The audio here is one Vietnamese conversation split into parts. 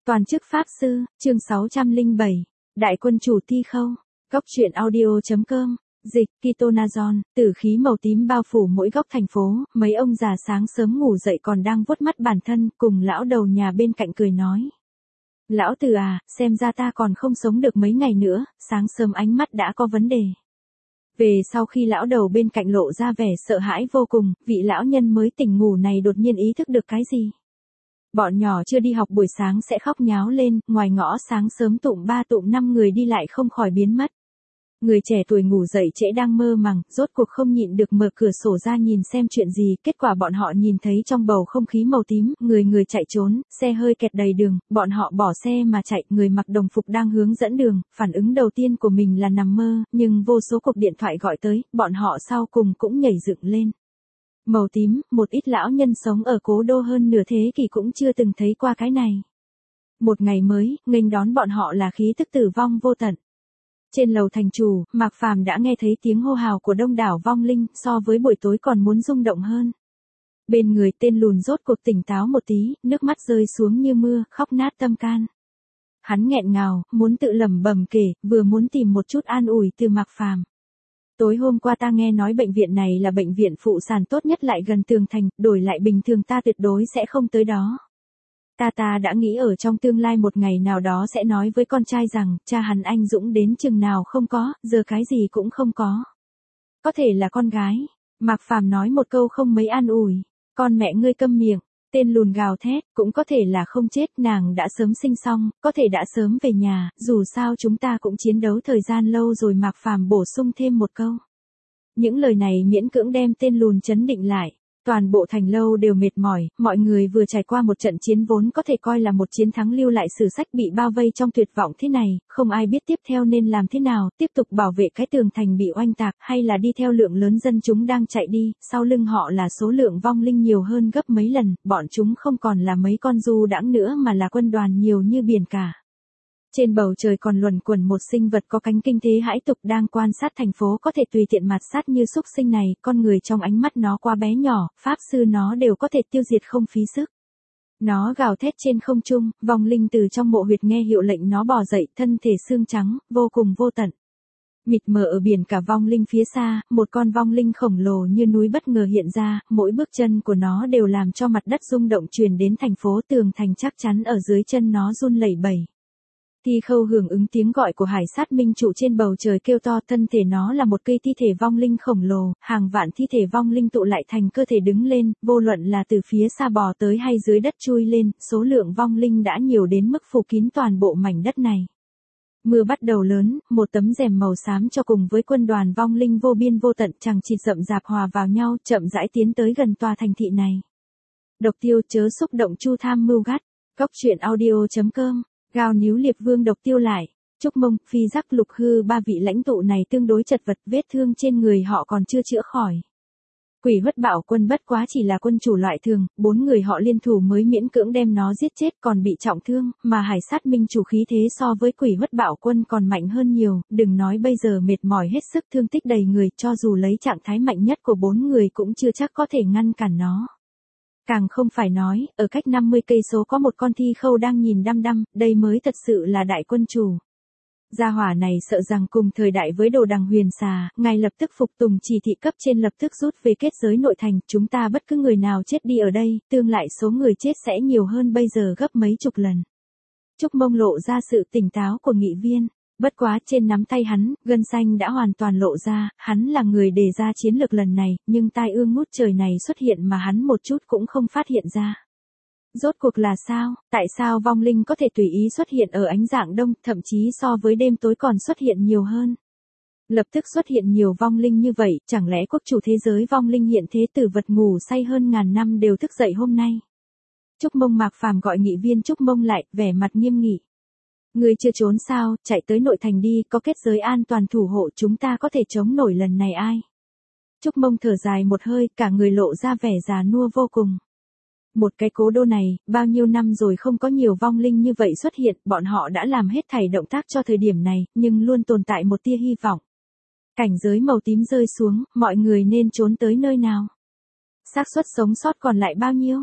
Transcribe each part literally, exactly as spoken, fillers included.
Toàn chức Pháp Sư, chương sáu trăm lẻ bảy, Đại quân chủ Ti Khâu, góc truyện audio.com, dịch, Kitonazon, tử khí màu tím bao phủ mỗi góc thành phố, mấy ông già sáng sớm ngủ dậy còn đang vuốt mắt bản thân, cùng lão đầu nhà bên cạnh cười nói. Lão Từ à, xem ra ta còn không sống được mấy ngày nữa, sáng sớm ánh mắt đã có vấn đề. Về sau khi lão đầu bên cạnh lộ ra vẻ sợ hãi vô cùng, vị lão nhân mới tỉnh ngủ này đột nhiên ý thức được cái gì. Bọn nhỏ chưa đi học buổi sáng sẽ khóc nháo lên, ngoài ngõ sáng sớm tụm ba tụm năm người đi lại không khỏi biến mất. Người trẻ tuổi ngủ dậy trễ đang mơ màng, rốt cuộc không nhịn được mở cửa sổ ra nhìn xem chuyện gì, kết quả bọn họ nhìn thấy trong bầu không khí màu tím, người người chạy trốn, xe hơi kẹt đầy đường, bọn họ bỏ xe mà chạy, người mặc đồng phục đang hướng dẫn đường, phản ứng đầu tiên của mình là nằm mơ, nhưng vô số cuộc điện thoại gọi tới, bọn họ sau cùng cũng nhảy dựng lên. Màu tím, một ít lão nhân sống ở cố đô hơn nửa thế kỷ cũng chưa từng thấy qua cái này. Một ngày mới, nghênh đón bọn họ là khí tức tử vong vô tận. Trên lầu thành chủ, Mạc Phàm đã nghe thấy tiếng hô hào của đông đảo vong linh, so với buổi tối còn muốn rung động hơn. Bên người tên lùn rốt cuộc tỉnh táo một tí, nước mắt rơi xuống như mưa, khóc nát tâm can. Hắn nghẹn ngào, muốn tự lẩm bẩm kể, vừa muốn tìm một chút an ủi từ Mạc Phàm. Tối hôm qua ta nghe nói bệnh viện này là bệnh viện phụ sản tốt nhất lại gần tường thành, đổi lại bình thường ta tuyệt đối sẽ không tới đó. Ta ta đã nghĩ ở trong tương lai một ngày nào đó sẽ nói với con trai rằng, cha hắn anh dũng đến chừng nào không có, giờ cái gì cũng không có. Có thể là con gái. Mạc Phàm nói một câu không mấy an ủi. Con mẹ ngươi câm miệng. Tên lùn gào thét, cũng có thể là không chết, nàng đã sớm sinh xong, có thể đã sớm về nhà, dù sao chúng ta cũng chiến đấu thời gian lâu rồi. Mạc Phàm bổ sung thêm một câu. Những lời này miễn cưỡng đem tên lùn chấn định lại. Toàn bộ thành lâu đều mệt mỏi, mọi người vừa trải qua một trận chiến vốn có thể coi là một chiến thắng lưu lại sử sách bị bao vây trong tuyệt vọng thế này, không ai biết tiếp theo nên làm thế nào, tiếp tục bảo vệ cái tường thành bị oanh tạc hay là đi theo lượng lớn dân chúng đang chạy đi, sau lưng họ là số lượng vong linh nhiều hơn gấp mấy lần, bọn chúng không còn là mấy con du đãng nữa mà là quân đoàn nhiều như biển cả. Trên bầu trời còn luẩn quẩn một sinh vật có cánh kinh thế hãi tục đang quan sát thành phố, có thể tùy tiện mạt sát như xúc sinh này, con người trong ánh mắt nó quá bé nhỏ, pháp sư nó đều có thể tiêu diệt không phí sức. Nó gào thét trên không trung, vong linh từ trong mộ huyệt nghe hiệu lệnh nó bò dậy, thân thể xương trắng, vô cùng vô tận. Mịt mờ ở biển cả vong linh phía xa, một con vong linh khổng lồ như núi bất ngờ hiện ra, mỗi bước chân của nó đều làm cho mặt đất rung động truyền đến thành phố, tường thành chắc chắn ở dưới chân nó run lẩy bẩy. Ti Khâu hưởng ứng tiếng gọi của hải sát minh trụ trên bầu trời kêu to, thân thể nó là một cây thi thể vong linh khổng lồ, hàng vạn thi thể vong linh tụ lại thành cơ thể đứng lên, vô luận là từ phía xa bò tới hay dưới đất chui lên, số lượng vong linh đã nhiều đến mức phủ kín toàn bộ mảnh đất này. Mưa bắt đầu lớn, một tấm rèm màu xám cho cùng với quân đoàn vong linh vô biên vô tận chằng chịt rậm rạp hòa vào nhau, chậm rãi tiến tới gần tòa thành thị này. Độc Tiêu chớ xúc động chu tham mưu gắt, góc truyện audio.com. Gào níu liệp vương Độc Tiêu lại, Trúc Mông, Phi Giác Lục Hư ba vị lãnh tụ này tương đối chật vật, vết thương trên người họ còn chưa chữa khỏi. Quỷ Huất Bảo Quân bất quá chỉ là quân chủ loại thường, bốn người họ liên thủ mới miễn cưỡng đem nó giết chết, còn bị trọng thương, mà hải sát minh chủ khí thế so với Quỷ Huất Bảo Quân còn mạnh hơn nhiều, đừng nói bây giờ mệt mỏi hết sức, thương tích đầy người, cho dù lấy trạng thái mạnh nhất của bốn người cũng chưa chắc có thể ngăn cản nó. Càng không phải nói, ở cách năm mươi cây số có một con Thi Khâu đang nhìn đăm đăm, đây mới thật sự là đại quân chủ. Gia hỏa này sợ rằng cùng thời đại với Đồ Đằng Huyền Xà, ngay lập tức phục tùng chỉ thị cấp trên lập tức rút về kết giới nội thành, chúng ta bất cứ người nào chết đi ở đây, tương lại số người chết sẽ nhiều hơn bây giờ gấp mấy chục lần. Trúc Mông lộ ra sự tỉnh táo của nghị viên. Bất quá trên nắm tay hắn, gân xanh đã hoàn toàn lộ ra, hắn là người đề ra chiến lược lần này, nhưng tai ương ngút trời này xuất hiện mà hắn một chút cũng không phát hiện ra. Rốt cuộc là sao, tại sao vong linh có thể tùy ý xuất hiện ở ánh dạng đông, thậm chí so với đêm tối còn xuất hiện nhiều hơn. Lập tức xuất hiện nhiều vong linh như vậy, chẳng lẽ quốc chủ thế giới vong linh hiện thế tử vật ngủ say hơn ngàn năm đều thức dậy hôm nay. Trúc Mông Mạc Phàm gọi nghị viên Trúc Mông lại, vẻ mặt nghiêm nghị. Người chưa trốn sao, chạy tới nội thành đi, có kết giới an toàn thủ hộ chúng ta có thể chống nổi lần này ai. Trúc Mông thở dài một hơi, cả người lộ ra vẻ già nua vô cùng. Một cái cố đô này, bao nhiêu năm rồi không có nhiều vong linh như vậy xuất hiện, bọn họ đã làm hết thảy động tác cho thời điểm này, nhưng luôn tồn tại một tia hy vọng. Cảnh giới màu tím rơi xuống, mọi người nên trốn tới nơi nào? Xác suất sống sót còn lại bao nhiêu?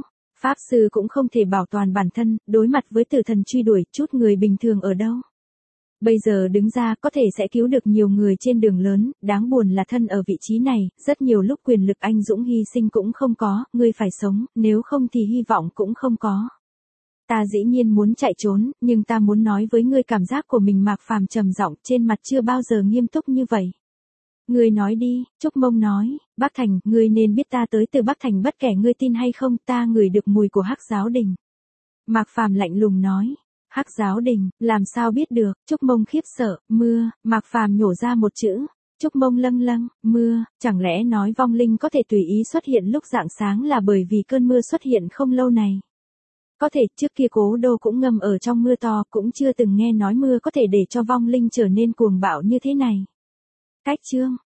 Pháp sư cũng không thể bảo toàn bản thân, đối mặt với tử thần truy đuổi, chút người bình thường ở đâu. Bây giờ đứng ra có thể sẽ cứu được nhiều người trên đường lớn, đáng buồn là thân ở vị trí này, rất nhiều lúc quyền lực anh dũng hy sinh cũng không có, ngươi phải sống, nếu không thì hy vọng cũng không có. Ta dĩ nhiên muốn chạy trốn, nhưng ta muốn nói với ngươi cảm giác của mình. Mạc Phàm trầm giọng, trên mặt chưa bao giờ nghiêm túc như vậy. Ngươi nói đi, Trúc Mông nói, Bắc Thành, ngươi nên biết ta tới từ Bắc Thành bất kể ngươi tin hay không, ta ngửi được mùi của Hắc Giáo Đình. Mạc Phàm lạnh lùng nói, Hắc Giáo Đình, làm sao biết được, Trúc Mông khiếp sợ, mưa, Mạc Phàm nhổ ra một chữ, Trúc Mông lâng lâng, mưa, chẳng lẽ nói vong linh có thể tùy ý xuất hiện lúc rạng sáng là bởi vì cơn mưa xuất hiện không lâu này. Có thể trước kia Cố Đô cũng ngâm ở trong mưa to, cũng chưa từng nghe nói mưa có thể để cho vong linh trở nên cuồng bạo như thế này. Cách chương